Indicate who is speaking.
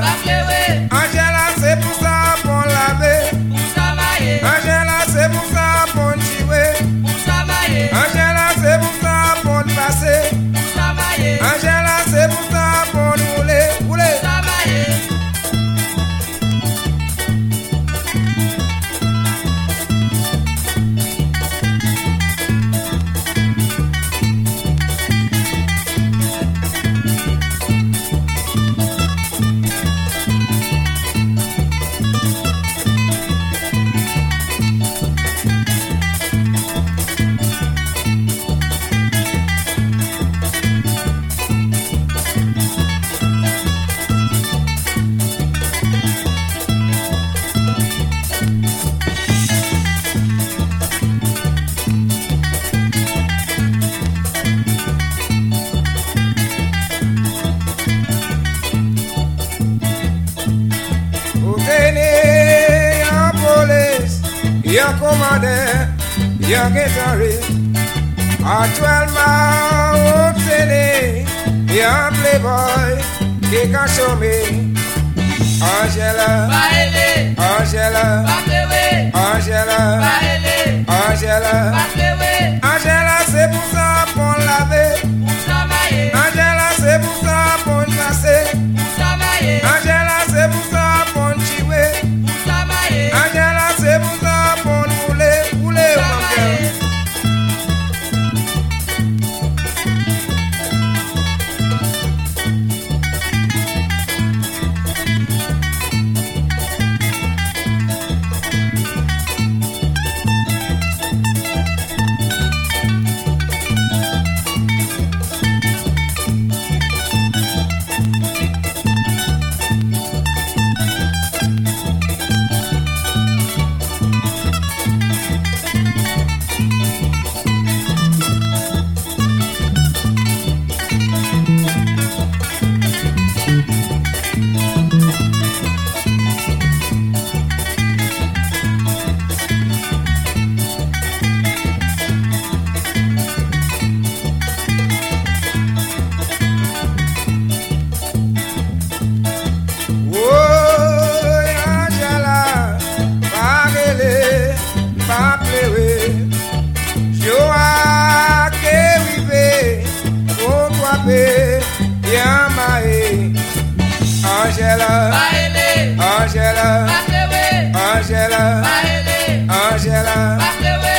Speaker 1: Angela, c'est pour ça qu'on laver. Angela, c'est pour ça qu'on tirer. Angela, c'est pour ça qu'on passer. Angela, c'est pour ça qu'on rouler. Y'a commandeur, y'a guitariste. À 12 mois au télé, y'a un playboy qui a chômé. Angela, Angela, Angela, Angela, Angela, c'est pour ça qu'on l'avait. Angela, c'est pour ça qu'on passait. Angela, c'est pour ça qu'on tirait. Angela, c'est pour ça qu'on roulait, mon cœur. Angela, Angela, Angela, Angela,